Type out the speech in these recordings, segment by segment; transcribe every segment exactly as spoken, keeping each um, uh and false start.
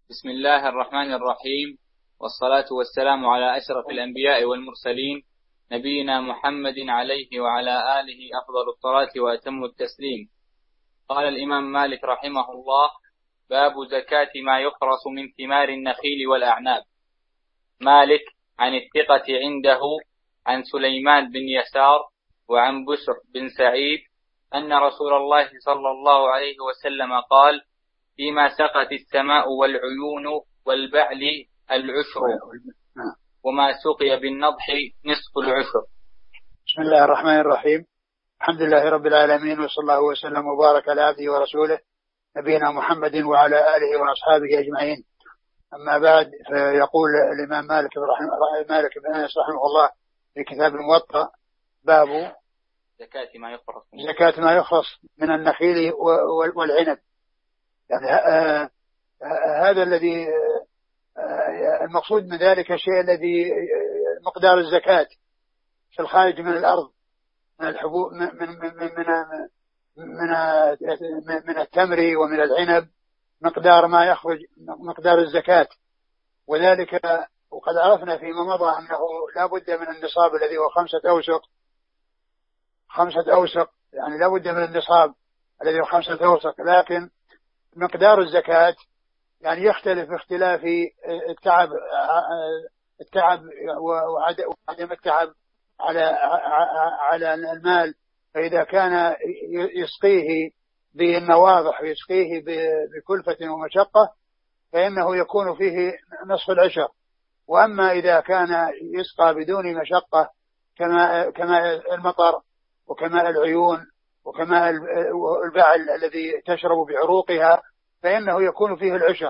بسم الله الرحمن الرحيم، والصلاة والسلام على أشرف الأنبياء والمرسلين، نبينا محمد عليه وعلى آله أفضل الصلاة وأتم التسليم. قال الإمام مالك رحمه الله: باب زكاة ما يخرص من ثمار النخيل والأعناب. مالك عن الثقة عنده عن سليمان بن يسار وعن بسر بن سعيد أن رسول الله صلى الله عليه وسلم قال: فيما سقت السماء والعيون والبعل العشر، وما سقي بالنضح نصف العشر. بسم الله الرحمن الرحيم. الحمد لله رب العالمين، وصلى الله وسلم وبارك على عبده ورسوله نبينا محمد وعلى آله وأصحابه أجمعين. أما بعد، فيقول الإمام مالك مالك بن أنس رحمه الله في كتاب الموطأ: باب زكاة ما يخرص زكاة ما يخرص من النخيل والعنب. يعني آه آه هذا الذي آه المقصود من ذلك الشيء الذي مقدار الزكاة في الخارج من الأرض من الحبوب من من من من, من, من التمر ومن العنب، مقدار ما يخرج مقدار الزكاة. وذلك وقد عرفنا فيما مضى أنه لا بد من النصاب الذي هو خمسة أوسق خمسة أوسق يعني لا بد من النصاب الذي هو خمسة أوسق، لكن مقدار الزكاة يعني يختلف باختلاف التعب التعب وعدم التعب على على المال. فإذا كان يسقيه بالنواضح ويسقيه بكلفة ومشقة فإنه يكون فيه نصف العشر. وأما إذا كان يسقى بدون مشقة كما كما المطر وكما العيون وكما البعل الذي تشرب بعروقها فإنه يكون فيه العشر.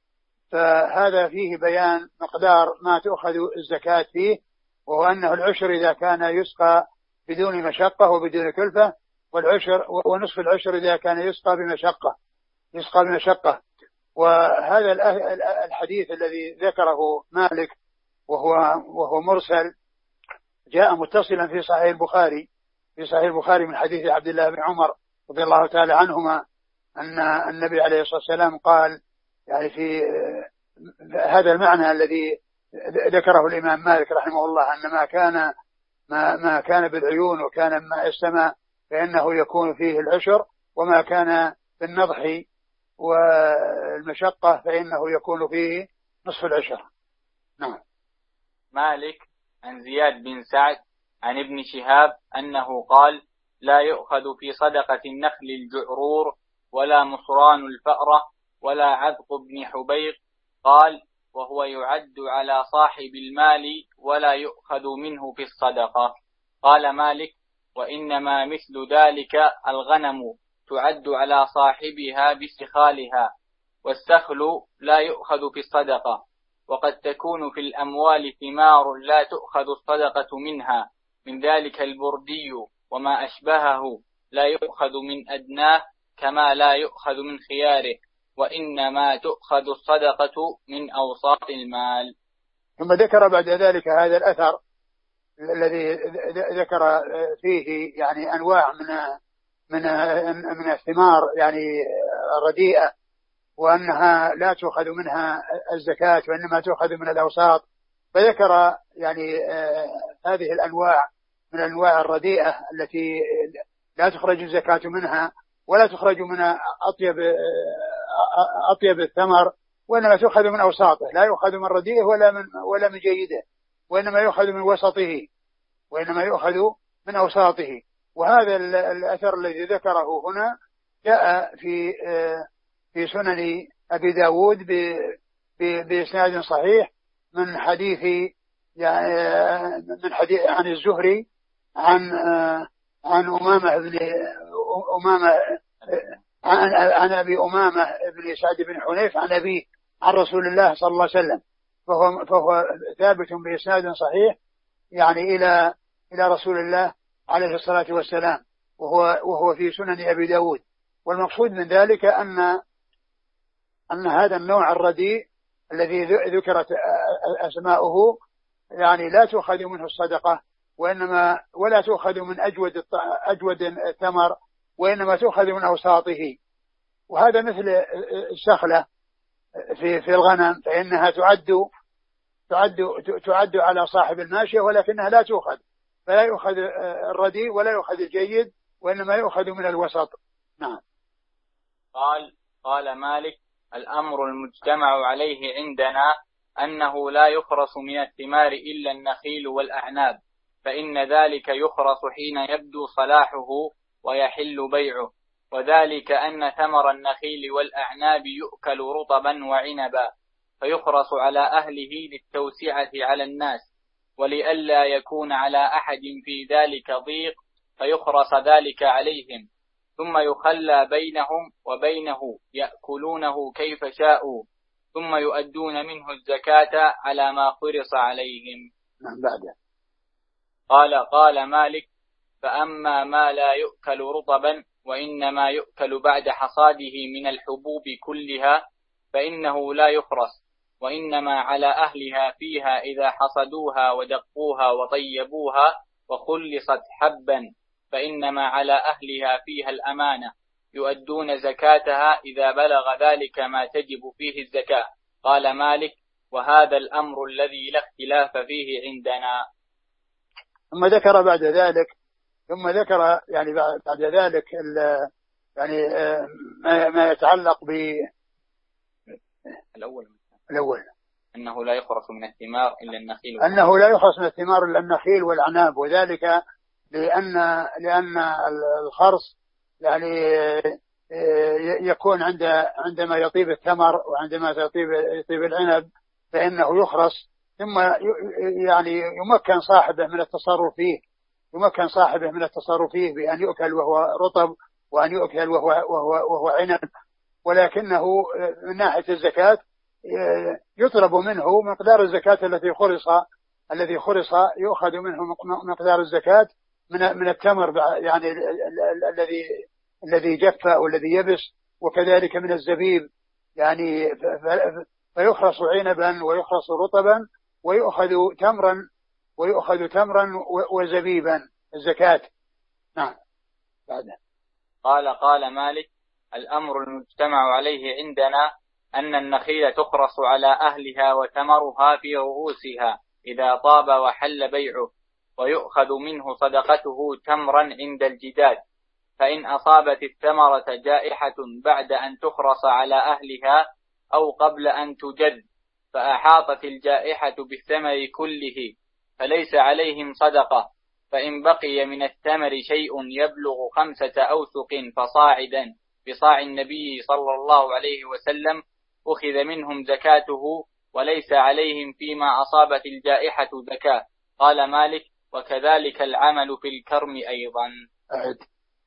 فهذا فيه بيان مقدار ما تؤخذ الزكاة فيه، وهو أنه العشر إذا كان يسقى بدون مشقة وبدون كلفة، والعشر ونصف العشر إذا كان يسقى بمشقة يسقى بمشقة. وهذا الحديث الذي ذكره مالك وهو وهو مرسل جاء متصلا في صحيح البخاري في صحيح البخاري من حديث عبد الله بن عمر رضي الله تعالى عنهما أن النبي عليه الصلاة والسلام قال، يعني في هذا المعنى الذي ذكره الإمام مالك رحمه الله، أن ما كان ما ما كان بالعيون وكان ماء السماء فإنه يكون فيه العشر، وما كان بالنضح والمشقة فإنه يكون فيه نصف العشر. نعم. مالك عن زياد بن سعد عن ابن شهاب أنه قال: لا يؤخذ في صدقة النخل الجعرور ولا مصران الفأرة ولا عذق بن حبيق. قال: وهو يعد على صاحب المال ولا يؤخذ منه في الصدقة. قال مالك: وإنما مثل ذلك الغنم تعد على صاحبها باستخالها، والسخل لا يؤخذ في الصدقة. وقد تكون في الأموال ثمار لا تؤخذ الصدقة منها، من ذلك البردي وما أشبهه لا يؤخذ من أدناه كما لا يؤخذ من خياره، وإنما تؤخذ الصدقة من أوساط المال. ثم ذكر بعد ذلك هذا الأثر الذي ذكر فيه يعني أنواع من من من الثمار يعني رديئة، وأنها لا تؤخذ منها الزكاة وإنما تؤخذ من الأوساط. فذكر يعني هذه الأنواع من الأنواع الرديئة التي لا تخرج الزكاة منها ولا تخرج من أطيب أطيب الثمر، وإنما تؤخذ من أوساطه، لا يؤخذ من رديئه ولا من ولا من جيده، وإنما يؤخذ من وسطه وإنما يؤخذ من أوساطه. وهذا الأثر الذي ذكره هنا جاء في في سنن أبي داود بإسناد صحيح من حديث يعني من حديث عن الزهري عن عن أمامة بن أمامة عن عن أبي أمامة بن سعد بن حنيف عن أبيه عن رسول الله صلى الله عليه وسلم، فهو فهو ثابت بإسناد صحيح يعني إلى إلى رسول الله عليه الصلاة والسلام، وهو وهو في سنن أبي داود. والمقصود من ذلك أن أن هذا النوع الرديء الذي ذكرت أسماؤه يعني لا تؤخذ منه الصدقة، وإنما ولا تؤخذ من أجود أجود الثمر، وإنما تؤخذ من أوساطه. وهذا مثل السخلة في في الغنم فإنها تعد تعد تعد على صاحب الماشية، ولكنها لا تؤخذ، فلا يؤخذ الرديء ولا يؤخذ الجيد، وإنما يؤخذ من الوسط. نعم. قال قال مالك: الأمر المجتمع عليه عندنا أنه لا يخرص من الثمار إلا النخيل والأعناب، فإن ذلك يخرص حين يبدو صلاحه ويحل بيعه، وذلك أن ثمر النخيل والأعناب يؤكل رطبا وعنبا، فيخرص على أهله للتوسعة على الناس، ولئلا يكون على أحد في ذلك ضيق فيخرص ذلك عليهم، ثم يخلى بينهم وبينه يأكلونه كيف شاءوا، ثم يؤدون منه الزكاة على ما خرص عليهم. نعم. بعده قال قال مالك: فأما ما لا يؤكل رطبا وإنما يؤكل بعد حصاده من الحبوب كلها فإنه لا يخرص، وإنما على أهلها فيها إذا حصدوها ودقوها وطيبوها وخلصت حبا، فإنما على أهلها فيها الأمانة، يؤدون زكاتها إذا بلغ ذلك ما تجب فيه الزكاة. قال مالك: وهذا الأمر الذي لا اختلاف فيه عندنا. ثم ذكر بعد ذلك ثم ذكر يعني بعد ذلك يعني ما يتعلق ب الأول الأول أنه لا يخرص من الثمار إلا النخيل أنه لا يخرص من الثمار إلا النخيل والأعناب، وذلك لأن لأن الخرص يعني يكون عند عندما يطيب الثمر وعندما يطيب يطيب العنب فإنه يخرص، ثم يعني يمكن صاحبه من التصرف فيه يمكن صاحبه من التصرف فيه بأن يؤكل وهو رطب وأن يؤكل وهو وهو وهو عنب، ولكنه من ناحية الزكاة يطلب منه مقدار الزكاة التي خرص الذي خرص يؤخذ منه مقدار الزكاة من من التمر يعني الذي الذي جف والذي يبس، وكذلك من الزبيب يعني فيخرص عنبا ويخرص رطبا ويؤخذ تمرا ويؤخذ تمرا وزبيبا الزكاة. نعم. بعده قال قال مالك: الأمر المجتمع عليه عندنا أن النخيل تخرص على أهلها وثمرها في رؤوسها إذا طاب وحل بيعه، ويؤخذ منه صدقته تمرا عند الجداد، فإن أصابت الثمرة جائحة بعد أن تخرص على أهلها أو قبل أن تجد فأحاطت الجائحة بالثمر كله فليس عليهم صدقة، فإن بقي من الثمر شيء يبلغ خمسة أوسق فصاعدا بصاع النبي صلى الله عليه وسلم أخذ منهم زكاته وليس عليهم فيما أصابت الجائحة زكاة. قال مالك: وكذلك العمل في الكرم أيضا. أعد.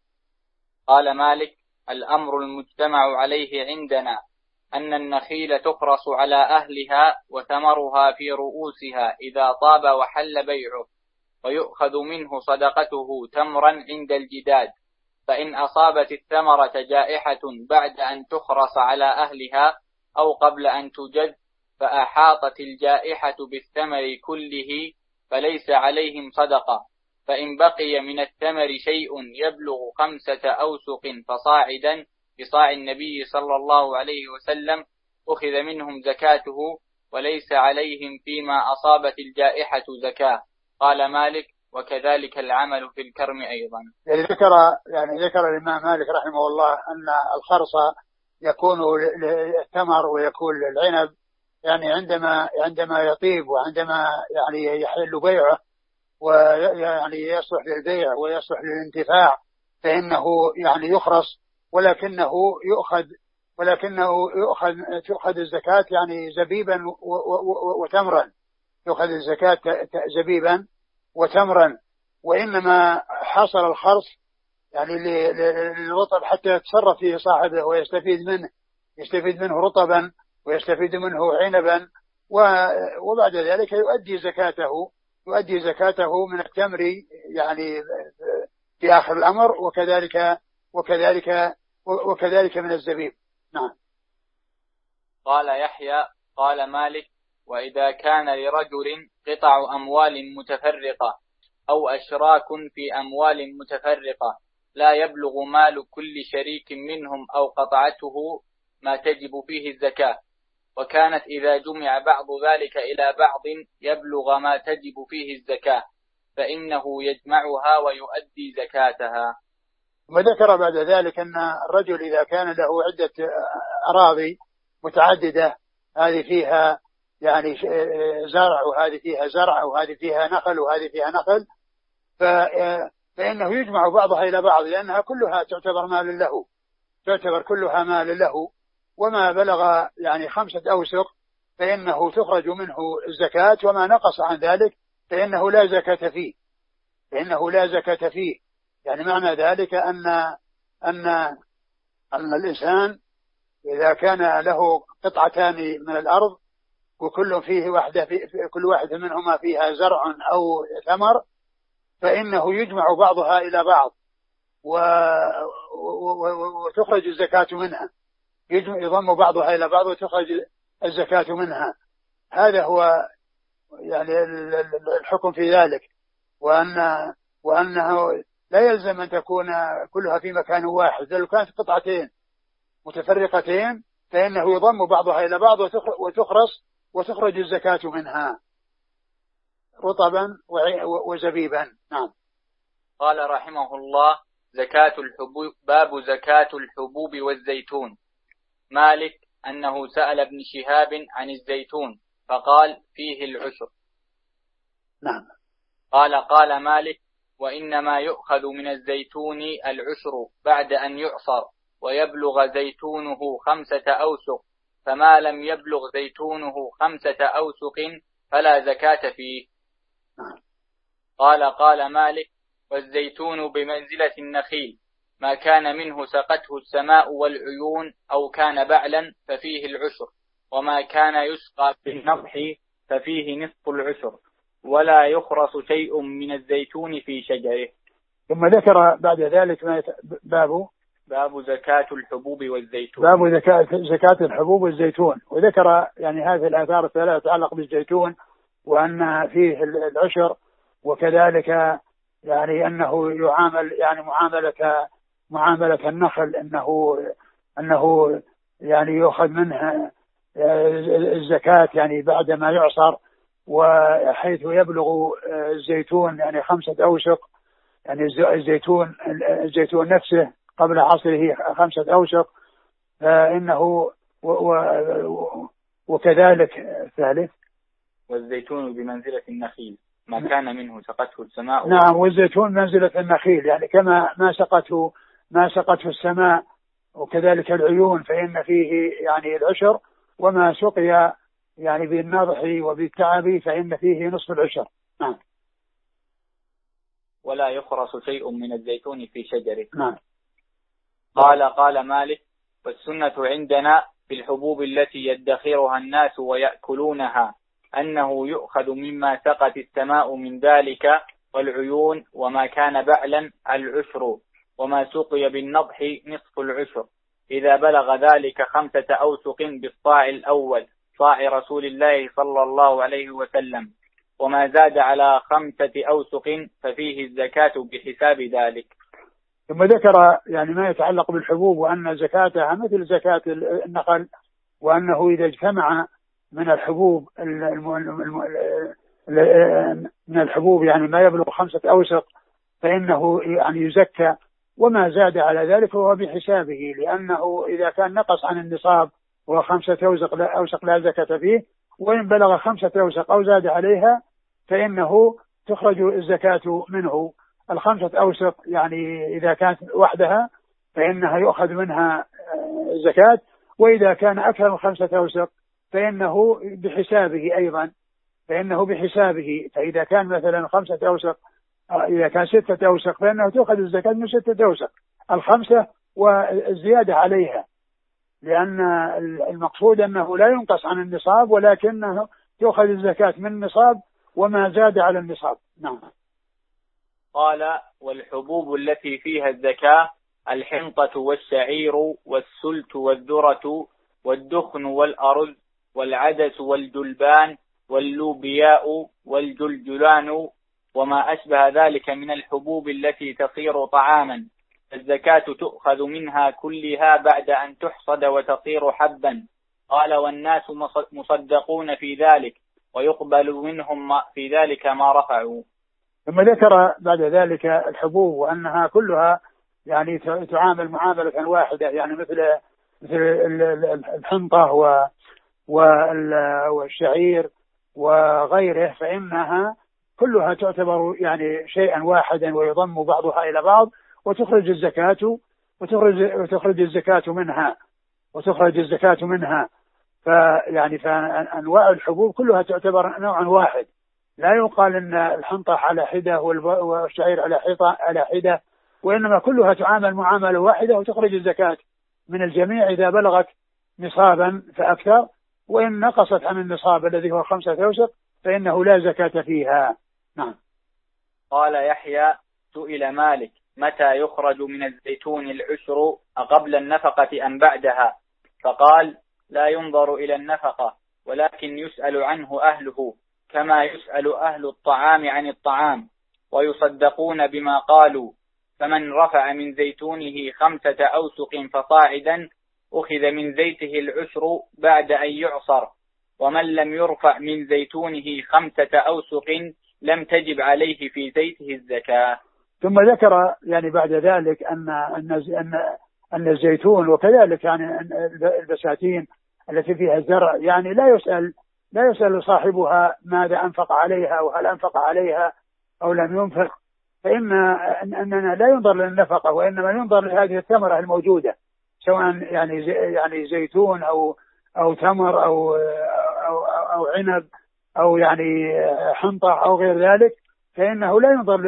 قال مالك: الأمر المجتمع عليه عندنا أن النخيل تخرص على أهلها وثمرها في رؤوسها إذا طاب وحل بيعه، ويؤخذ منه صدقته تمرا عند الجداد، فإن أصابت الثمرة جائحة بعد أن تخرص على أهلها أو قبل أن تجد فأحاطت الجائحة بالثمر كله فليس عليهم صدقة، فإن بقي من الثمر شيء يبلغ خمسة أوسق فصاعدا بصاع النبي صلى الله عليه وسلم أخذ منهم زكاته وليس عليهم فيما أصابت الجائحة زكاة. قال مالك: وكذلك العمل في الكرم أيضا. يعني ذكر يعني ذكر الإمام مالك رحمه الله أن الخرص يكون للثمر ويكون للعنب يعني عندما عندما يطيب وعندما يعني يحل بيعه ويعني يصلح للبيع ويصلح للانتفاع فإنه يعني يخرص، ولكنه يؤخذ ولكنه يؤخذ تؤخذ الزكاة يعني زبيبا وتمرا، يؤخذ الزكاة زبيبا وتمرا، وإنما حصل الخرص يعني للرطب حتى يتصرف فيه صاحبه ويستفيد منه يستفيد منه رطبا ويستفيد منه عنبا، وبعد ذلك يؤدي زكاته يؤدي زكاته من التمر يعني في آخر الأمر، وكذلك وكذلك وكذلك من الزبيب. نعم. قال يحيى: قال مالك: وإذا كان لرجل قطع أموال متفرقة أو أشراك في أموال متفرقة لا يبلغ مال كل شريك منهم أو قطعته ما تجب فيه الزكاة، وكانت إذا جمع بعض ذلك إلى بعض يبلغ ما تجب فيه الزكاة فإنه يجمعها ويؤدي زكاتها. وذكر بعد ذلك أن الرجل إذا كان له عدة أراضي متعددة، هذه فيها يعني زرع وهذه فيها زرع وهذه فيها نخل وهذه فيها نخل، فإنه يجمع بعضها إلى بعض لأنها كلها تعتبر مال له، تعتبر كلها مال له. وما بلغ يعني خمسة أوسق فإنه تخرج منه الزكاة، وما نقص عن ذلك فإنه لا زكاة فيه، فإنه لا زكاة فيه. يعني معنى ذلك أن أن أن الإنسان إذا كان له قطعتان من الأرض وكل فيه واحدة في كل واحدة منهما فيها زرع أو ثمر، فإنه يجمع بعضها إلى بعض وتخرج الزكاة منها، يضم بعضها إلى بعض وتخرج الزكاة منها. هذا هو يعني الحكم في ذلك، وأن وأنه لا يلزم أن تكون كلها في مكان واحد، لو كانت قطعتين متفرقتين فإنه يضم بعضها إلى بعض وتخرص وتخرج الزكاة منها رطبا وزبيبا. نعم. قال رحمه الله: زكاة الحبوب. باب زكاة الحبوب والزيتون. مالك أنه سأل ابن شهاب عن الزيتون فقال: فيه العشر. نعم. قال قال مالك: وإنما يؤخذ من الزيتون العشر بعد أن يعصر ويبلغ زيتونه خمسة أوسق، فما لم يبلغ زيتونه خمسة أوسق فلا زكاة فيه. قال قال مالك: والزيتون بمنزلة النخيل، ما كان منه سقته السماء والعيون أو كان بعلا ففيه العشر، وما كان يسقى بالنضح ففيه نصف العشر، ولا يخرص شيء من الزيتون في شجره. ثم ذكر بعد ذلك باب باب زكاة الحبوب والزيتون. باب زكاة زكاة الحبوب والزيتون. وذكر يعني هذه الآثار الثلاثة تتعلق بالزيتون وأن فيه العشر، وكذلك يعني أنه يعامل يعني معاملة معاملة النخل، أنه أنه يعني يؤخذ منها الزكاة يعني بعد ما يعصر، وحيث يبلغ الزيتون يعني خمسة أوسق، يعني الزيتون الزيتون نفسه قبل عصره خمسة أوسق، فإنه وكذلك الثالث والزيتون بمنزلة النخيل، ما كان منه سقته السماء. نعم، والزيتون منزلة النخيل، يعني كما ما سقته ما سقته السماء وكذلك العيون فإن فيه يعني العشر، وما سقي يعني بالنضح وبالتعب فإن فيه نصف العشر. نعم. ولا يخرص شيء من الزيتون في شجره. نعم. قال قال مالك: والسنة عندنا في الحبوب التي يدخرها الناس ويأكلونها أنه يؤخذ مما سقت السماء من ذلك والعيون، وما كان بعلا العشر، وما سقي بالنضح نصف العشر، إذا بلغ ذلك خمسة أوسق بالصاع الأول صاع رسول الله صلى الله عليه وسلم، وما زاد على خمسة أوسق ففيه الزكاة بحساب ذلك. ثم ذكر يعني ما يتعلق بالحبوب وأن زكاتها مثل زكاة النخل، وأنه إذا اجتمع من الحبوب من الحبوب يعني ما يبلغ خمسة أوسق فإنه يعني يزكى، وما زاد على ذلك هو بحسابه، لأنه إذا كان نقص عن النصاب وهو خمسة أوسق لا, أوسق لا زكاة فيه، وإن بلغ خمسة أوسق أو زاد عليها فإنه تخرج الزكاة منه. الخمسة أوسق يعني إذا كانت وحدها فإنها يؤخذ منها الزكاة، وإذا كان أكثر من خمسة أوسق فإنه بحسابه أيضا، فإنه بحسابه. فإذا كان مثلا خمسة أوسق، إذا كان ستة أوسق فإنه تأخذ الزكاة من ستة أوسق، الخمسة والزيادة عليها، لأن المقصود أنه لا ينقص عن النصاب، ولكنه تأخذ الزكاة من النصاب وما زاد على النصاب. نعم. قال: والحبوب التي فيها الزكاة الحنطة والشعير والسلت والذرة والدخن والأرز والعدس والجلبان واللوبياء والجلجلان وما أشبه ذلك من الحبوب التي تصير طعاما، الزكاة تؤخذ منها كلها بعد أن تحصد وتصير حبا، قال والناس مصدقون في ذلك ويقبل منهم في ذلك ما رفعوا. ثم ذكر بعد ذلك الحبوب وأنها كلها يعني تعامل معاملة واحدة، يعني مثل مثل الحنطة والشعير وغيره، فإنها كلها تعتبر يعني شيئا واحدا ويضم بعضها إلى بعض، وتخرج الزكاة وتخرج وتخرج الزكاة منها وتخرج الزكاة منها فيعني فأنواع الحبوب كلها تعتبر نوعا واحد، لا يقال أن الحنطة على حدة والشعير على حيطة على حدة، وإنما كلها تعامل معاملة واحدة وتخرج الزكاة من الجميع إذا بلغت نصابا فأكثر، وإن نقصت عن النصاب الذي هو خمسة أوسق فإنه لا زكاة فيها. نعم. قال يحيى سئل مالك متى يخرج من الزيتون العشر قبل النفقة أم بعدها؟ فقال لا ينظر إلى النفقة ولكن يسأل عنه أهله كما يسأل أهل الطعام عن الطعام ويصدقون بما قالوا، فمن رفع من زيتونه خمسة أوسق فصاعدا أخذ من زيته العشر بعد أن يعصر، ومن لم يرفع من زيتونه خمسة أوسق لم تجب عليه في زيته الزكاة. ثم ذكر يعني بعد ذلك أن أن أن الزيتون وكذلك يعني البساتين التي فيها الزرع يعني لا يسأل لا يسأل صاحبها ماذا أنفق عليها وهل أنفق عليها أو لم ينفق، فإن أننا لا ينظر للنفقة وإنما ينظر لهذه الثمرة الموجودة، سواء يعني زي يعني زيتون أو أو تمر أو أو أو عنب أو يعني حنطة أو غير ذلك، فإنه لا ينظر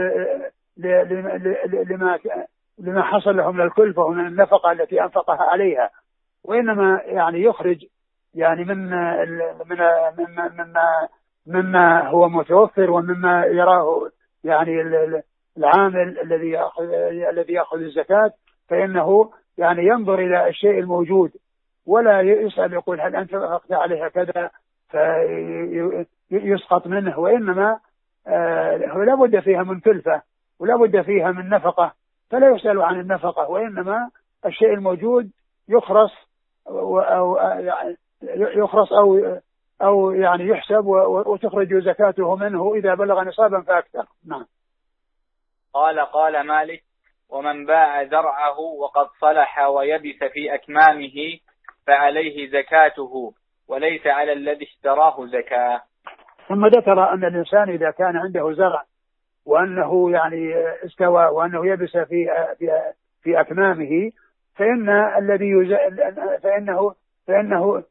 لما لما حصل لهم من الكلفة ومن النفقة التي أنفقها عليها، وإنما يعني يخرج يعني من من مما مما هو متوفر ومما يراه يعني العامل الذي يأخذ الذي يأخذ الزكاة، فإنه يعني ينظر إلى الشيء الموجود ولا يسأل يقول هل أنت أخذت عليها كذا فيسقط منه، وإنما لا بد فيها من كلفة ولا بد فيها من نفقة، فلا يسأل عن النفقة وإنما الشيء الموجود يخرص أو يخرص أو أو يعني يحسب وتخرج زكاته منه إذا بلغ نصابا فأكثر. نعم. قال قال مالك ومن باع زرعه وقد صلح ويبس في أكمامه فعليه زكاته وليس على الذي اشتراه زكاة. ثم ذكر أن الإنسان إذا كان عنده زرع وأنه يعني استوى وأنه يبس في في في أكمامه فإن الذي يز... فإنه فإنه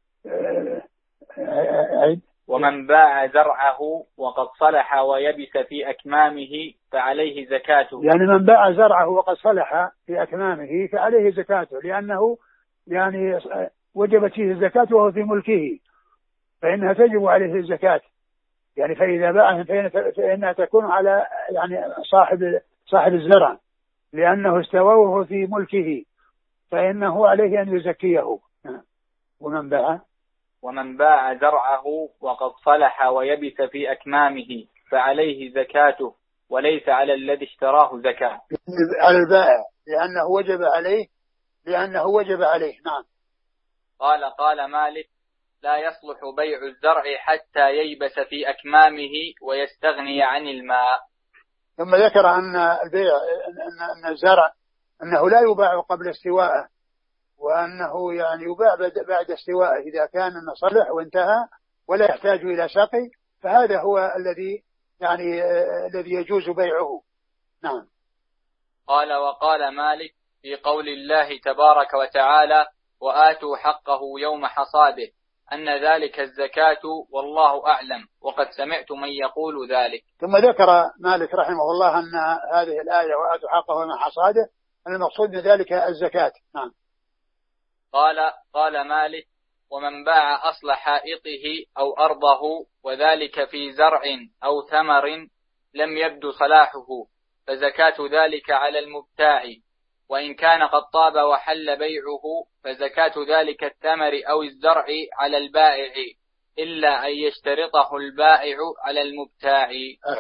ومن باع زرعه وقد صلح ويبس في أكمامه فعليه زكاته، يعني من باع زرعه وقد صلح في أكمامه فعليه زكاته، لأنه يعني وجبت فيه الزكاة وهو في ملكه فإنها تجب عليه الزكاة، يعني فإذا باعها فإنها تكون على يعني صاحب صاحب الزرع لأنه استوى وهو في ملكه فإنه عليه أن يزكيه. ومن باع ومن باع زرعه وقد صلح ويبس في أكمامه فعليه زكاته وليس على الذي اشتراه زكاة. على البائع لأنه وجب عليه لأنه وجب عليه. نعم. قال قال مالك لا يصلح بيع الزرع حتى ييبس في أكمامه ويستغني عن الماء. ثم ذكر أن البيع أن الزرع أنه لا يباع قبل استوائه، وأنه يعني يباع بعد استوائه إذا كان صلح وانتهى ولا يحتاج إلى سقي، فهذا هو الذي يعني الذي يجوز بيعه. نعم. قال وقال مالك في قول الله تبارك وتعالى وآتوا حقه يوم حصاده أن ذلك الزكاة والله أعلم وقد سمعت من يقول ذلك. ثم ذكر مالك رحمه الله أن هذه الآية وآتوا حقه يوم حصاده أن المقصود من ذلك الزكاة. نعم. قال قال مالك ومن باع أصل حائطه أو أرضه وذلك في زرع أو ثمر لم يبدو صلاحه فزكاة ذلك على المبتاع، وإن كان قد طاب وحل بيعه فزكاة ذلك الثمر أو الزرع على البائع إلا أن يشترطه البائع على المبتاع.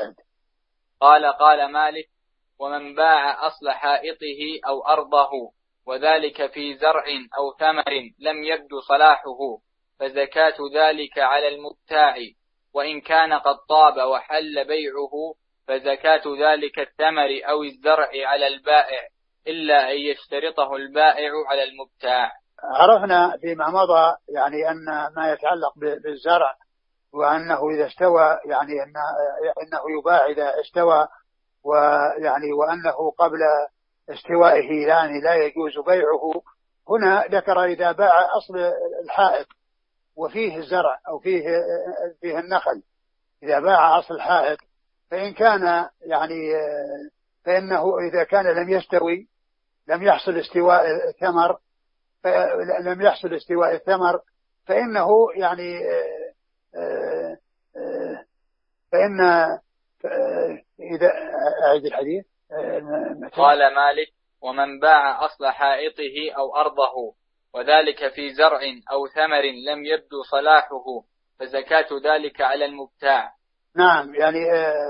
قال قال مالك ومن باع أصل حائطه أو أرضه وذلك في زرع أو ثمر لم يبدو صلاحه فزكاة ذلك على المبتاع، وإن كان قد طاب وحل بيعه فزكاة ذلك الثمر أو الزرع على البائع، إلا أن يشترطه البائع على المبتاع. عرفنا فيما مضى يعني أن ما يتعلق بالزرع وأنه إذا استوى يعني أنه يباع إذا استوى، ويعني وأنه قبل استوائه يعني لا يجوز بيعه. هنا ذكر إذا باع أصل الحائط وفيه الزرع أو فيه فيه النخل، إذا باع أصل الحائط فإن كان يعني فإنه إذا كان لم يستوي لم يحصل استواء الثمر لم يحصل استواء الثمر فإنه يعني فإن إذا أعيد الحديث. قال مالك: ومن باع أصل حائطه أو أرضه وذلك في زرع أو ثمر لم يبدو صلاحه فزكاة ذلك على المبتاع. نعم، يعني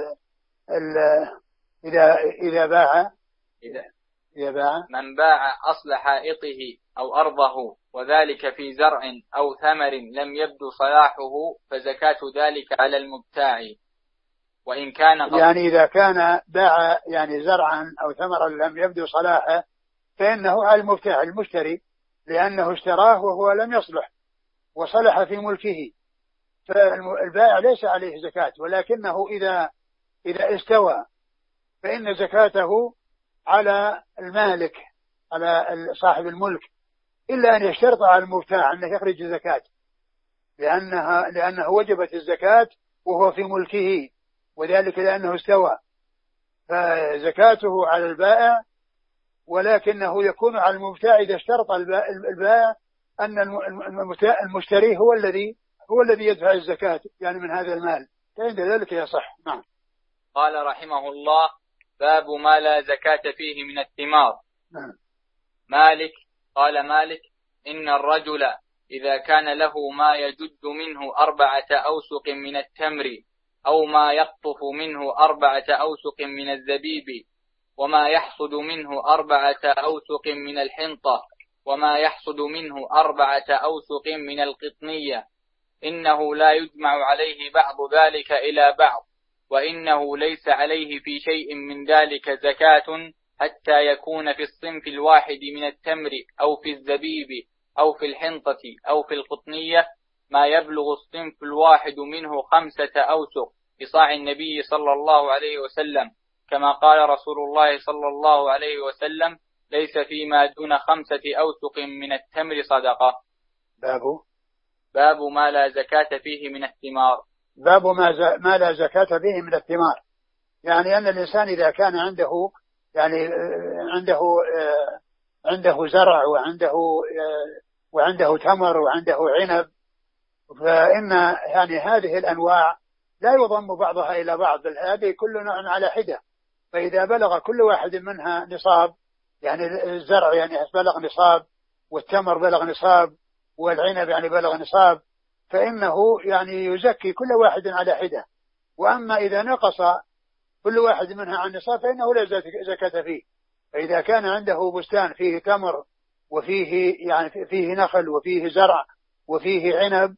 إذا إذا باع إذا إذا باع من باع أصل حائطه أو أرضه وذلك في زرع أو ثمر لم يبدو صلاحه فزكاة ذلك على المبتاع، وإن كان قصد... يعني إذا كان باع يعني زرعا أو ثمرا لم يبدو صلاحه فإنه على المبتاع المشتري، لأنه اشتراه وهو لم يصلح وصلح في ملكه، فالبائع ليس عليه زكاة، ولكنه إذا إذا استوى فإن زكاته على المالك على صاحب الملك، إلا أن يشترط على المبتاع أنه يخرج زكاة، لأنها لأنه وجبت الزكاة وهو في ملكه، وذلك لأنه استوى، فزكاته على البائع، ولكنه يكون على المبتاع إذا اشترط البائع أن المشتري هو الذي هو الذي يدفع الزكاة يعني من هذا المال، فعند ذلك يصح. نعم. قال رحمه الله: باب ما لا زكاة فيه من الثمار. نعم. مالك قال مالك: إن الرجل إذا كان له ما يجد منه أربعة أوسق من التمر أو ما يقطف منه أربعة أوسق من الزبيب وما يحصد منه أربعة أوسق من الحنطة وما يحصد منه أربعة أوسق من القطنية، إنه لا يجمع عليه بعض ذلك إلى بعض، وإنه ليس عليه في شيء من ذلك زكاة حتى يكون في الصنف الواحد من التمر أو في الزبيب أو في الحنطة أو في القطنية ما يبلغ الصنف الواحد منه خمسة أوسق بصاع النبي صلى الله عليه وسلم، كما قال رسول الله صلى الله عليه وسلم: ليس فيما دون خمسة أوسق من التمر صدقة. باب باب ما لا زكاة فيه من الثمار. باب ما, ز... ما لا زكاة فيه من الثمار، يعني أن الإنسان إذا كان عنده يعني عنده عنده زرع وعنده وعنده تمر وعنده عنب، فإن يعني هذه الأنواع لا يضم بعضها إلى بعض، بل هذه كل نوع على حدة، فإذا بلغ كل واحد منها نصاب، يعني الزرع يعني بلغ نصاب والتمر بلغ نصاب والعنب يعني بلغ نصاب، فإنه يعني يزكي كل واحد على حدة. وأما إذا نقص كل واحد منها عن نصاب فإنه لا زكاة فيه. فإذا كان عنده بستان فيه تمر وفيه يعني فيه نخل وفيه زرع وفيه عنب،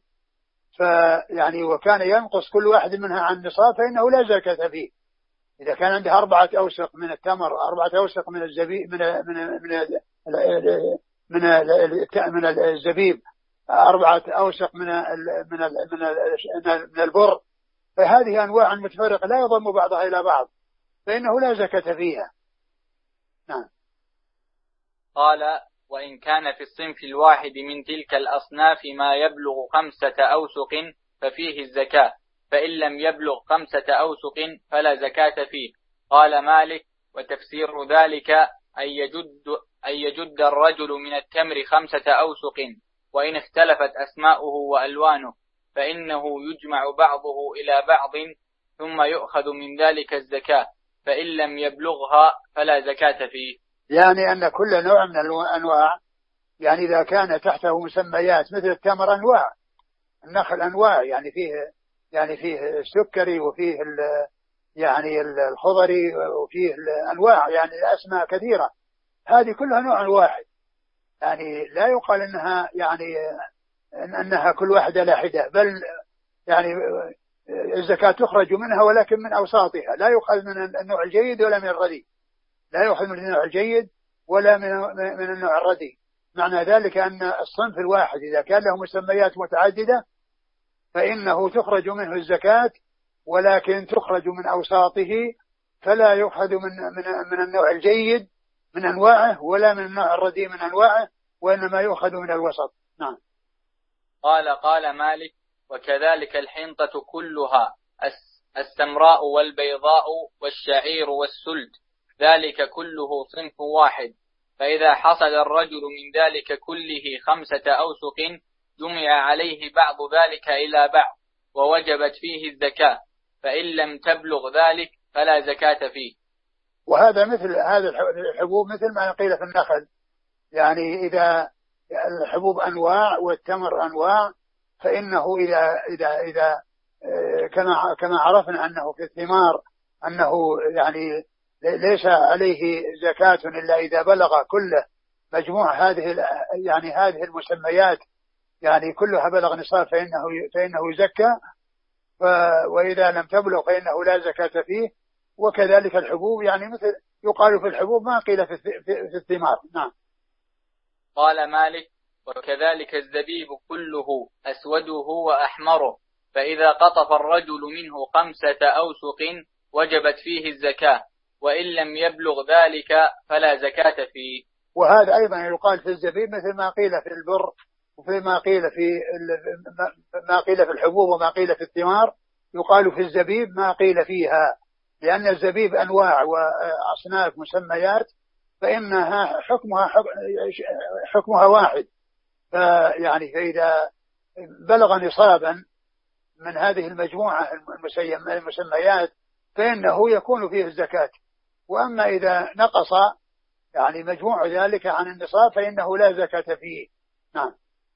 فيعني وكان ينقص كل واحد منها عن نصاب فإنه لا زكاة فيه. إذا كان عنده أربعة أوسق من التمر، أربعة أوسق من الزبيب من من من من من الزبيب، أربعة أوسق من من من من البر، فهذه أنواع متفرقة لا يضم بعضها إلى بعض، فإنه لا زكاة فيها. نعم. قال: وإن كان في الصنف الواحد من تلك الأصناف ما يبلغ خمسة أوسق ففيه الزكاة، فإن لم يبلغ خمسة أوسق فلا زكاة فيه. قال مالك: وتفسير ذلك أن يجد, أن يجد الرجل من التمر خمسة أوسق، وإن اختلفت أسماؤه وألوانه فإنه يجمع بعضه إلى بعض ثم يؤخذ من ذلك الزكاة، فإن لم يبلغها فلا زكاة فيه. يعني أن كل نوع من الأنواع يعني إذا كان تحته مسميات، مثل التمر أنواع، النخل أنواع، يعني فيه يعني فيه السكري وفيه يعني الخضري وفيه الأنواع، يعني أسماء كثيرة، هذه كلها نوع واحد، يعني لا يقال أنها يعني أنها كل واحدة على حدة، بل يعني الزكاة تخرج منها ولكن من أوساطها، لا يؤخذ من النوع الجيد ولا من الرديء، لا يؤخذ من النوع الجيد ولا من من النوع الرديء. معنى ذلك أن الصنف الواحد إذا كان له مسميات متعددة فإنه تخرج منه الزكاة، ولكن تخرج من أوساطه، فلا يؤخذ من من من النوع الجيد من أنواعه ولا من النوع الرديء من أنواعه، وإنما يؤخذ من الوسط. نعم. قال قال مالك: وكذلك الحنطة كلها، السمراء والبيضاء والشعير والسلد، ذلك كله صنف واحد، فإذا حصل الرجل من ذلك كله خمسة أوسق جمع عليه بعض ذلك إلى بعض ووجبت فيه الزكاة، فإن لم تبلغ ذلك فلا زكاة فيه. وهذا مثل هذا الحبوب مثل ما قيل في النخل، يعني إذا الحبوب أنواع والتمر أنواع، فإنه إذا إذا إذا كما كما عرفنا أنه في الثمار أنه يعني ليس عليه زكاة إلا إذا بلغ كله مجموع هذه يعني هذه المسميات يعني كلها بلغ نصاب فإنه فإنه يزكى، وإذا لم تبلغ فإنه لا زكاة فيه. وكذلك الحبوب، يعني مثل يقال في الحبوب ما قيل في في الثمار. نعم. قال مالك: وكذلك الزبيب كله أسوده وأحمره، فإذا قطف الرجل منه خمسة أوسق وجبت فيه الزكاة، وإن لم يبلغ ذلك فلا زكاة فيه. وهذا أيضا يقال في الزبيب مثل ما قيل في البر وفي ما قيل في ما قيل في الحبوب وما قيل في الثمار، يقال في الزبيب ما قيل فيها، لأن الزبيب أنواع وأصناف مسميات، فإنها حكمها حكمها واحد. فيعني فإذا بلغ نصابا من هذه المجموعة المسميات فإنه يكون فيه الزكاة، وأما إذا نقص يعني مجموع ذلك عن النصاب فإنه لا زكاة فيه. نعم.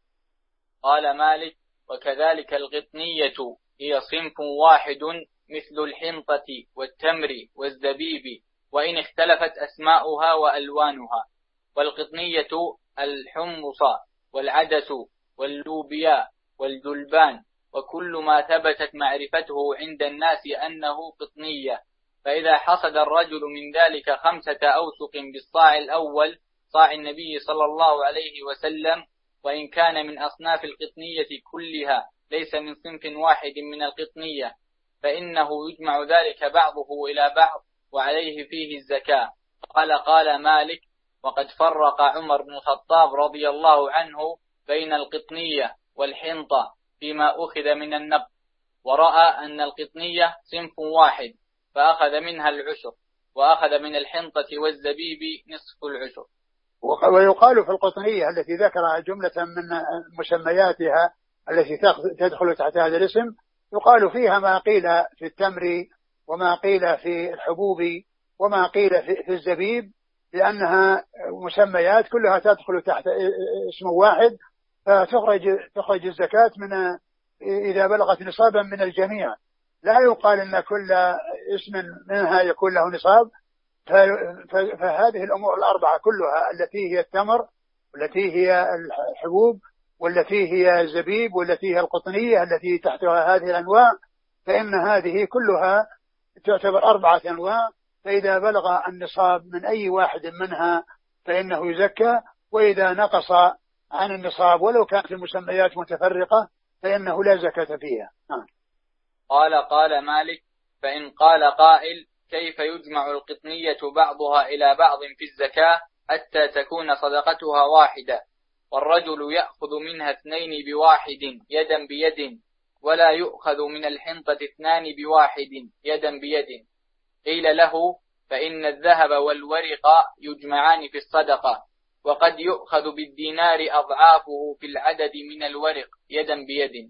قال مالك: وكذلك القطنية هي صنف واحد مثل الحنطة والتمر والزبيب، وإن اختلفت أسماؤها وألوانها. والقطنية الحمص والعدس واللوبيا والجلبان، وكل ما ثبتت معرفته عند الناس أنه قطنية. فإذا حصد الرجل من ذلك خمسة أوسق بالصاع الأول، صاع النبي صلى الله عليه وسلم، وإن كان من أصناف القطنية كلها ليس من صنف واحد من القطنية، فإنه يجمع ذلك بعضه إلى بعض وعليه فيه الزكاة. قال قال مالك: وقد فرق عمر بن الخطاب رضي الله عنه بين القطنية والحنطة فيما أخذ من النبض، ورأى أن القطنية صنف واحد فأخذ منها العشر، وأخذ من الحنطة والزبيب نصف العشر. ويقال في القطنية التي ذكرها جملة من مسمياتها التي تدخل تحت هذا الاسم، يقال فيها ما قيل في التمر وما قيل في الحبوب وما قيل في الزبيب، لأنها مسميات كلها تدخل تحت اسم واحد، فتخرج تخرج الزكاة من إذا بلغت نصابا من الجميع. لا يقال أن كل اسم منها يكون له نصاب. فهذه الأمور الأربعة كلها التي هي التمر والتي هي الحبوب والتي هي الزبيب والتي هي القطنية التي تحتها هذه الأنواع، فإن هذه كلها تعتبر أربعة أنواع. فإذا بلغ النصاب من أي واحد منها فإنه يزكى، وإذا نقص عن النصاب ولو كانت المسميات متفرقة فإنه لا زكاة فيها. نعم. قال قال مالك: فإن قال قائل: كيف يجمع القطنية بعضها إلى بعض في الزكاة حتى تكون صدقتها واحدة، والرجل يأخذ منها اثنين بواحد يدا بيد، ولا يؤخذ من الحنطة اثنان بواحد يدا بيد؟ قيل له: فإن الذهب والورق يجمعان في الصدقة، وقد يؤخذ بالدينار أضعافه في العدد من الورق يدا بيد.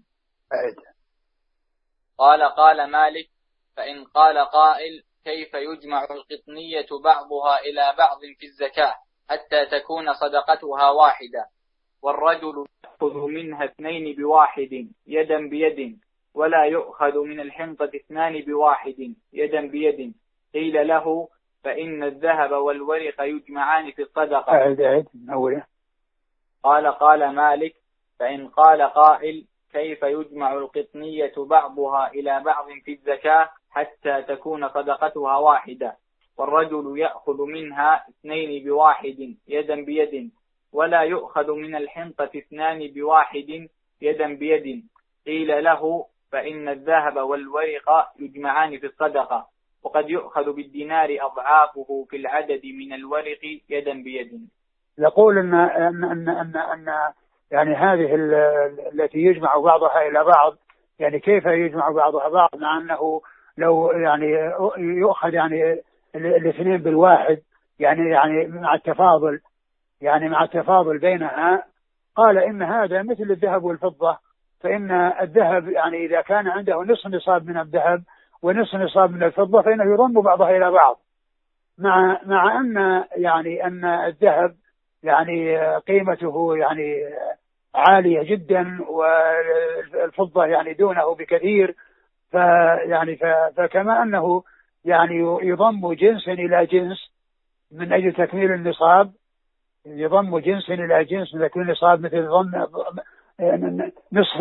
قال قال مالك: فإن قال قائل: كيف يجمع القطنية بعضها إلى بعض في الزكاة حتى تكون صدقتها واحدة، والرجل يأخذ منها اثنين بواحد يدا بيد، ولا يؤخذ من الحنطة اثنان بواحد يدا بيد؟ قيل له: فإن الذهب والورق يجمعان في الصدقة. أعد أعد أولا. قال قال مالك: فإن قال قائل: كيف يجمع القطنية بعضها إلى بعض في الزكاة حتى تكون صدقتها واحدة، والرجل يأخذ منها اثنين بواحد يدا بيد، ولا يؤخذ من الحنطة اثنان بواحد يدا بيد؟ قيل له: فإن الذهب والورق يجمعان في الصدقة، وقد يؤخذ بالدينار أضعافه في العدد من الورق يدا بيد. يقول أن أن أن أن, أن يعني هذه التي يجمع بعضها إلى بعض، يعني كيف يجمع بعضها بعض مع أنه لو يعني يؤخذ يعني الاثنين بالواحد، يعني يعني مع التفاضل، يعني مع التفاضل بينها. قال إن هذا مثل الذهب والفضة، فإن الذهب يعني إذا كان عنده نصف نصاب من الذهب ونصف نصاب من الفضة فإنه يضم بعضها إلى بعض، مع مع أن يعني أن الذهب يعني قيمته يعني عالية جدا والفضة يعني دونه بكثير، فيعني فكما أنه يعني يضم جنس إلى جنس من أجل تكميل النصاب، يضم جنس إلى جنس من تكميل النصاب، مثل ضم نصف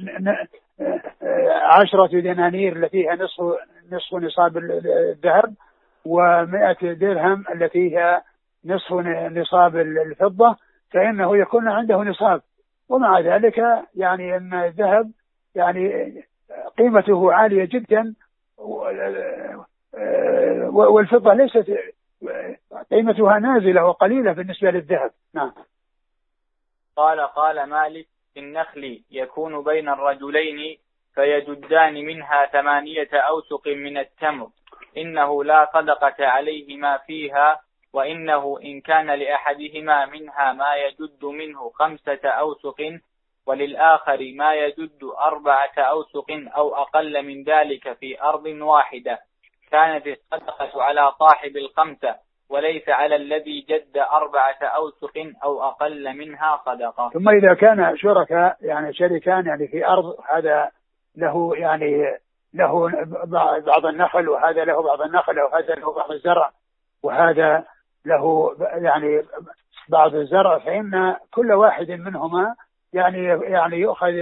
عشرة دنانير التي فيها نصف نصف نصاب الذهب، ومائة درهم التي هي نصف نصاب الفضة، فإنه يكون عنده نصاب. ومع ذلك يعني أن الذهب يعني قيمته عالية جدا والفضة ليست قيمتها نازلة وقليلة بالنسبة للذهب. نعم. قال قال مالك: النخل يكون بين الرجلين فيجدان منها ثمانية أوسق من التمر، إنه لا صدقة عليهما فيها، وإنه إن كان لأحدهما منها ما يجد منه خمسة أوسق وللآخر ما يجد أربعة أوسق أو أقل من ذلك في أرض واحدة، كانت الصدقة على صاحب الخمسة وليس على الذي جد أربعة أوسق أو أقل منها صدقة. ثم إذا كان شركاء يعني شريكان يعني في أرض، هذا له يعني له بعض النخل وهذا له بعض النخل وهذا له بعض الزرع وهذا له يعني بعض الزرع، فإن كل واحد منهما يعني يعني يؤخذ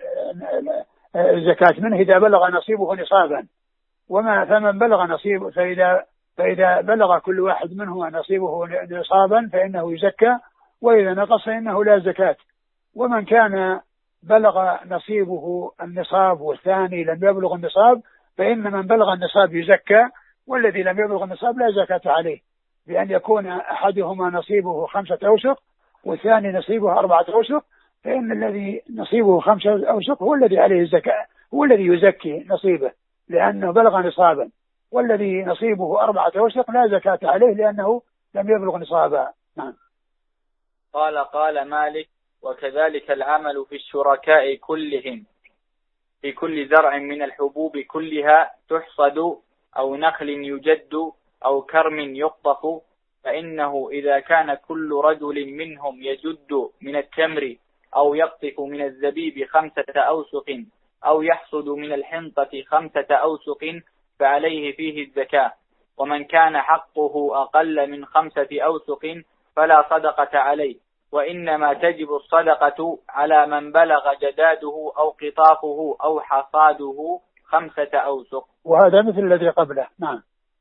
الزكاة منه إذا بلغ نصيبه نصابا. وما فمن بلغ نصيبه فإذا فإذا بلغ كل واحد منهما نصيبه نصابا فإنه يزكى، وإذا نقص فإنه لا زكاة. ومن كان بلغ نصيبه النصاب والثاني لم يبلغ النصاب فإن من بلغ النصاب يزكى، والذي لم يبلغ النصاب لا زكاة عليه، بأن يكون أحدهما نصيبه خمسة أوسق والثاني نصيبه أربعة أوسق، فإن الذي نصيبه خمسة أوسق هو الذي عليه الزكاة، هو الذي يزكي نصيبه لأنه بلغ نصابا، والذي نصيبه أربعة أوسق لا زكاة عليه لأنه لم يبلغ نصابا. نعم. قال قال مالك: وكذلك العمل في الشركاء كلهم، في كل زرع من الحبوب كلها تحصد أو نخل يجد أو كرم يقطف، فإنه إذا كان كل رجل منهم يجد من التمر أو يقطف من الزبيب خمسة أوسق أو يحصد من الحنطة خمسة أوسق فعليه فيه الزكاة، ومن كان حقه أقل من خمسة أوسق فلا صدقة عليه، وإنما تجب الصدقة على من بلغ جداده أو قطافه أو حصاده خمسة أوسق. وهذا مثل الذي قبله. نعم.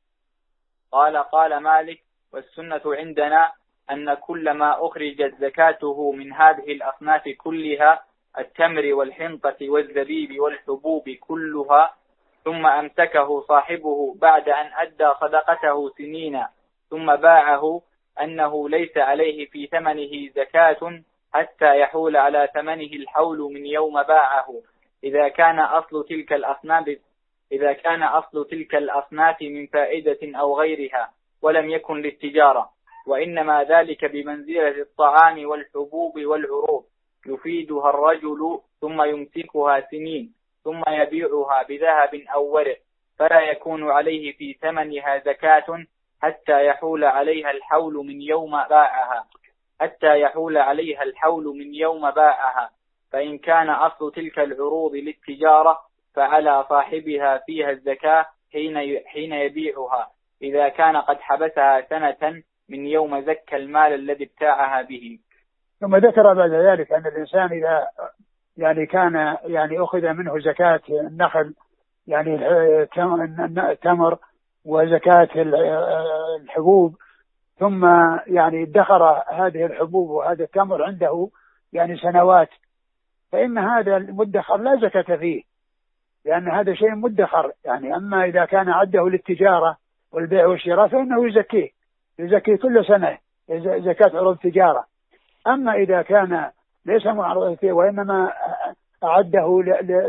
قال قال مالك: والسنة عندنا أن كل ما أخرجت زكاته من هذه الأصناف كلها، التمر والحنطة والزبيب والحبوب كلها، ثم أمسكه صاحبه بعد أن أدى صدقته سنين ثم باعه، أنه ليس عليه في ثمنه زكاة حتى يحول على ثمنه الحول من يوم باعه، إذا كان أصل تلك الأصناف إذا كان أصل تلك الأصناف من فائدة أو غيرها ولم يكن للتجارة، وإنما ذلك بمنزلة الطعام والحبوب والعروض، يفيدها الرجل ثم يمسكها سنين ثم يبيعها بذهب أو ورق، فلا يكون عليه في ثمنها زكاة حتى يحول عليها الحول من يوم باعها حتى يحول عليها الحول من يوم باعها فإن كان أصل تلك العروض للتجارة فعلى صاحبها فيها الزكاة حين حين يبيعها، إذا كان قد حبسها سنة من يوم زكى المال الذي ابتاعها به. ثم ذكر بعد ذلك أن الإنسان إذا يعني كان يعني أخذ منه زكاة النخل يعني التمر وزكاة الحبوب، ثم يعني ادخر هذه الحبوب وهذا التمر عنده يعني سنوات، فإن هذا المدخر لا زكاة فيه، لأن هذا شيء مدخر يعني. أما إذا كان عده للتجارة والبيع والشراء فإنه يزكيه يزكيه كل سنة زكاة عروض التجارة. أما إذا كان ليس معرضا فيه وإنما أعده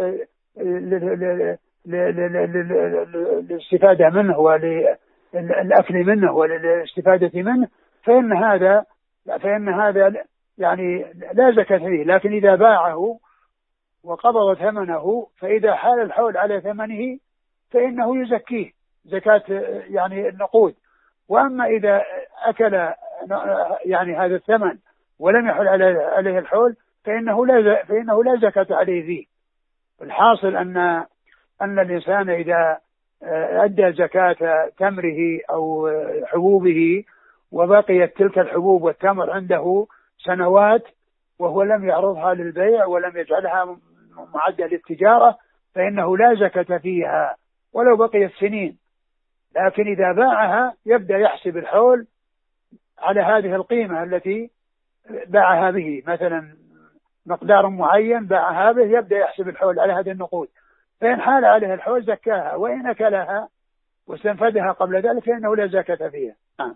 للاستفادة منه وللأكل منه وللاستفادة منه فإن هذا فإن هذا يعني لا زكاة فيه. لكن إذا باعه وقبض ثمنه فإذا حال الحول على ثمنه فإنه يزكيه زكاة يعني النقود. وأما إذا أكل يعني هذا الثمن ولم يحل عليه الحول فإنه لا فإنه لا زكاة عليه فيه. الحاصل أن أن الإنسان إذا أدى زكاة تمره أو حبوبه وبقيت تلك الحبوب والتمر عنده سنوات وهو لم يعرضها للبيع ولم يجعلها معدة للتجارة فإنه لا زكاة فيها ولو بقيت سنين. لكن إذا باعها يبدأ يحسب الحول على هذه القيمة التي باعها به، مثلا مقدار معين باعها به يبدأ يحسب الحول على هذه النقود، فإن حال عليها الحول زكاها، وإن أكلها واستنفذها قبل ذلك فإنه لا زكاة فيها.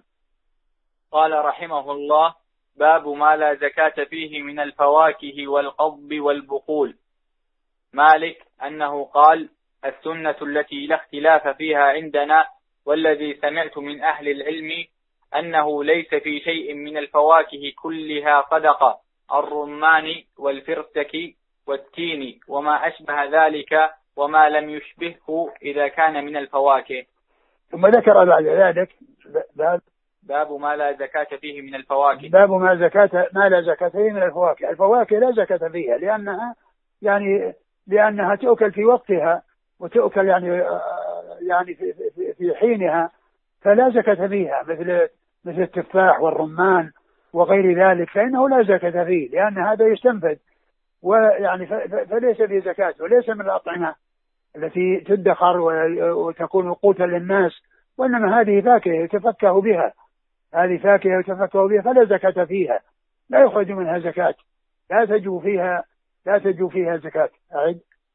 قال رحمه الله: باب ما لا زكاة فيه من الفواكه والقضب والبقول. مالك أنه قال: السنة التي لا اختلاف فيها عندنا والذي سمعت من أهل العلم أنه ليس في شيء من الفواكه كلها صدقة، الرمان والفرسك والتين وما أشبه ذلك وما لم يشبهه إذا كان من الفواكه. ثم ذكر بعد ذلك باب باب ما لا زكاة فيه من الفواكه. باب ما زكاة ما لا زكاة فيه من الفواكه. الفواكه لا زكاة فيها لأنها يعني لأنها تؤكل في وقتها وتؤكل يعني يعني في, في, في حينها، فلا زكاة فيها، مثل مثل التفاح والرمان وغير ذلك فإنه لا زكاة فيه لأن هذا يستنفذ ويعني فليس فيه زكاة، وليس من الأطعمة التي تدخر وتكون قوتا للناس، وإنما هذه فاكهة يتفكه بها هذه فاكهة يتفكه بها فلا زكاة فيها، لا يخرج منها زكاة، لا تجو فيها لا تجو فيها زكاة. أعد.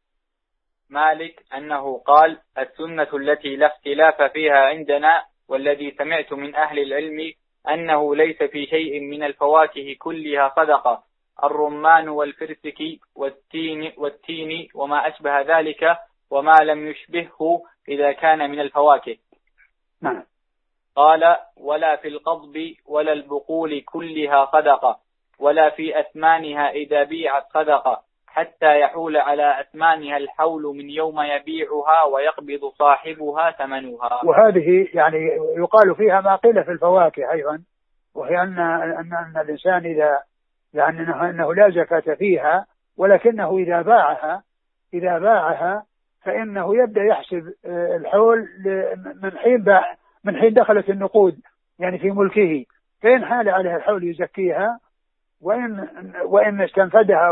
مالك أنه قال: السنة التي لا اختلاف فيها عندنا والذي سمعت من أهل العلم أنه ليس في شيء من الفواكه كلها صدقة، الرمان والفرسك والتين, والتين وما أشبه ذلك وما لم يشبهه إذا كان من الفواكه. نعم. قال: ولا في القضب ولا البقول كلها صدقة، ولا في أثمانها إذا بيعت صدقة، حتى يحول على أثمانها الحول من يوم يبيعها ويقبض صاحبها ثمنها. وهذه يعني يقال فيها ما قيل في الفواكه أيضا، وهي أن, أن, أن الإنسان إذا يعني أنه لا زكاة فيها، ولكنه إذا باعها إذا باعها فإنه يبدأ يحسب الحول من حين باع من حين دخلت النقود يعني في ملكه، فإن حال عليها الحول يزكيها، وإن وإن استنفدها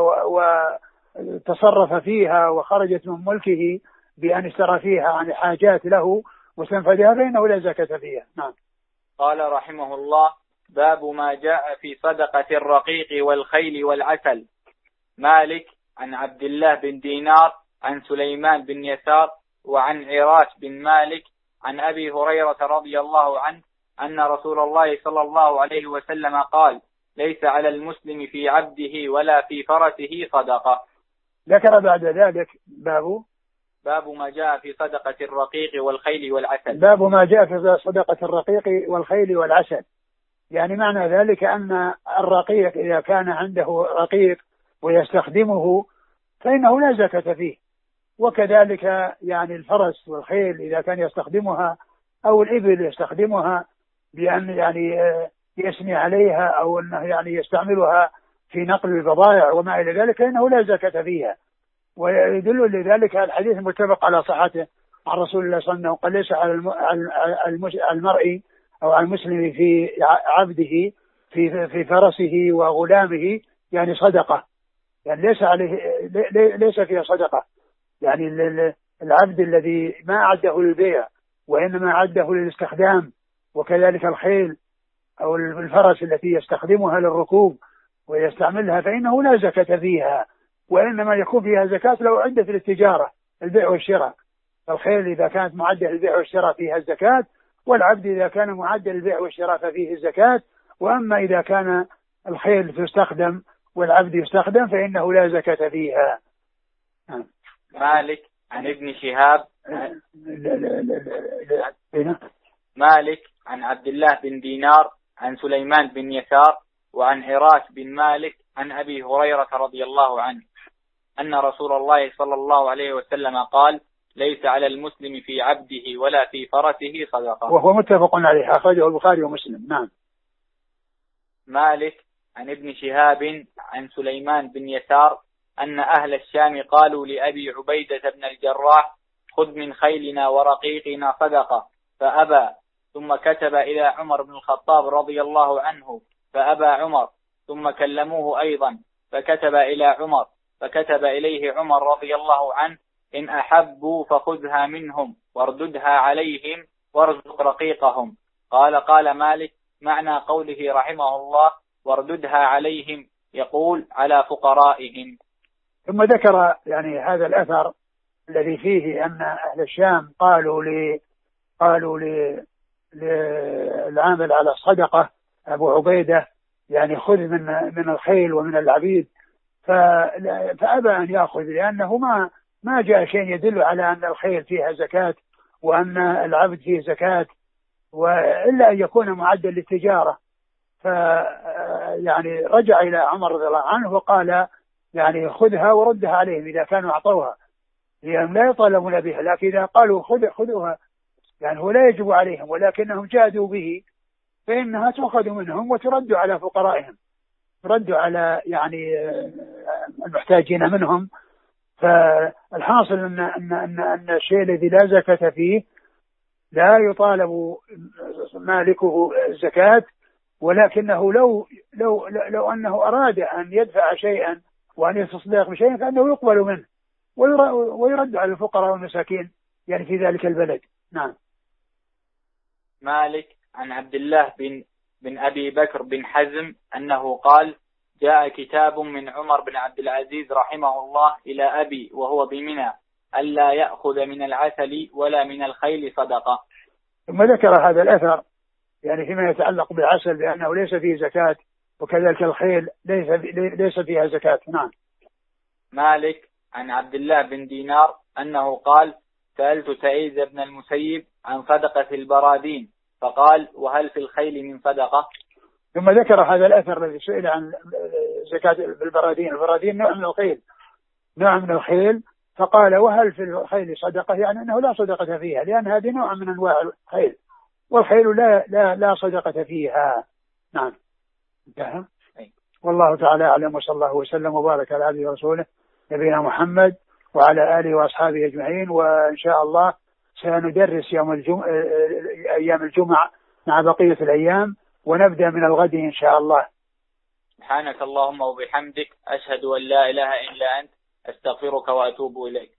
وتصرف فيها وخرجت من ملكه بأن اشترى فيها عن حاجات له واستنفدها فإنه لا زكاة فيها. نعم. قال رحمه الله: باب ما جاء في صدقة الرقيق والخيل والعسل. مالك عن عبد الله بن دينار عن سليمان بن يسار وعن عراش بن مالك عن أبي هريرة رضي الله عنه أن رسول الله صلى الله عليه وسلم قال: ليس على المسلم في عبده ولا في فرسه صدقة. ذكر بعد ذلك باب باب ما جاء في صدقة الرقيق والخيل والعسل. باب ما جاء في صدقة الرقيق والخيل والعسل، يعني معنى ذلك أن الرقيق إذا كان عنده رقيق ويستخدمه فإنه لا زكاة فيه، وكذلك يعني الفرس والخيل إذا كان يستخدمها أو الإبل يستخدمها بأن يعني يسمي عليها أو أنه يعني يستعملها في نقل البضائع وما إلى ذلك فإنه لا زكاة فيها. ويدل لذلك الحديث المتفق على صحته عن رسول الله صلى الله عليه وسلم قال: ليس على المرء أو على المسلم في عبده في في فرسه وغلامه يعني صدقة، يعني ليس عليه ليس فيها صدقة. يعني العبد الذي ما أعده للبيع وإنما أعده للاستخدام، وكذلك الخيل أو الفرس التي يستخدمها للركوب ويستعملها فإنه لا زكاة فيها، وإنما يكون فيها زكاة لو عدت للتجارة البيع والشراء. الخيل إذا كانت معدة للبيع والشراء فيها الزكاة، والعبد إذا كان معدة للبيع والشراء ففيه الزكاة. وأما إذا كان الخيل تستخدم والعبد يستخدم فإنه لا زكاة فيها. مالك عن ابن شهاب لا لا لا لا. مالك عن عبد الله بن دينار عن سليمان بن يسار وعن عراش بن مالك عن أبي هريرة رضي الله عنه أن رسول الله صلى الله عليه وسلم قال: ليس على المسلم في عبده ولا في فرسه صدقة. وهو متفق عليه، أخرجه البخاري ومسلم. نعم. مالك عن ابن شهاب عن سليمان بن يسار أن أهل الشام قالوا لأبي عبيدة بن الجراح: خذ من خيلنا ورقيقنا صدقة، فأبى، ثم كتب إلى عمر بن الخطاب رضي الله عنه فأبى عمر، ثم كلموه أيضا فكتب إلى عمر، فكتب إليه عمر رضي الله عنه: إن أحبوا فخذها منهم وارددها عليهم وارزق رقيقهم. قال قال مالك: معنى قوله رحمه الله وارددها عليهم يقول على فقرائهم. ثم ذكر يعني هذا الأثر الذي فيه أن أهل الشام قالوا ل قالوا ل للعامل على الصدقة أبو عبيدة يعني خذ من من الخيل ومن العبيد، فأبى أن يأخذ، لأنه ما ما جاء شيء يدل على أن الخيل فيها زكاة وأن العبد فيه زكاة، وإلا أن يكون معدا للتجارة. ف يعني رجع إلى عمر رضي الله عنه وقال يعني خذها وردها عليهم إذا كانوا أعطوها، لأنهم لا يطالبون بها، لكن إذا قالوا خذ خذوها يعني هو لا يجب عليهم ولكنهم جادوا به، فإنها تؤخذ منهم وترد على فقرائهم، ترد على يعني المحتاجين منهم. فالحاصل أن أن أن أن الشيء الذي لا زكاة فيه لا يطالب مالكه الزكاة، ولكنه لو لو لو أنه أراد أن يدفع شيئا وأن يتصدق بشيء فإنه يقبل منه ويرد على الفقراء والمساكين يعني في ذلك البلد. نعم. مالك عن عبد الله بن بن أبي بكر بن حزم أنه قال: جاء كتاب من عمر بن عبد العزيز رحمه الله إلى أبي وهو بمنى ألا يأخذ من العسل ولا من الخيل صدقة. ثم ذكر هذا الأثر يعني فيما يتعلق بالعسل بأنه ليس فيه زكاة، وكذلك الخيل ليس ليس فيها زكاة. نعم. مالك عن عبد الله بن دينار أنه قال: سألت سعيد بن المسيب عن صدقة البرادين فقال: وهل في الخيل من صدقة؟ ثم ذكر هذا الأثر الذي سئل عن زكاة البرادين. البرادين نوع من الخيل نوع من الخيل فقال: وهل في الخيل صدقة؟ يعني أنه لا صدقة فيها، لأن هذه نوع من أنواع الخيل، والخيل لا لا لا صدقة فيها. نعم. انتهى. والله تعالى أعلم، وصلى الله وسلم وبارك على عبده ورسوله نبينا محمد وعلى آله وأصحابه أجمعين. وإن شاء الله سندرس يوم الجمعة أيام الجمعة مع بقية الأيام، ونبدأ من الغد إن شاء الله. سبحانك اللهم وبحمدك أشهد أن لا إله إلا أنت أستغفرك وأتوب إليك.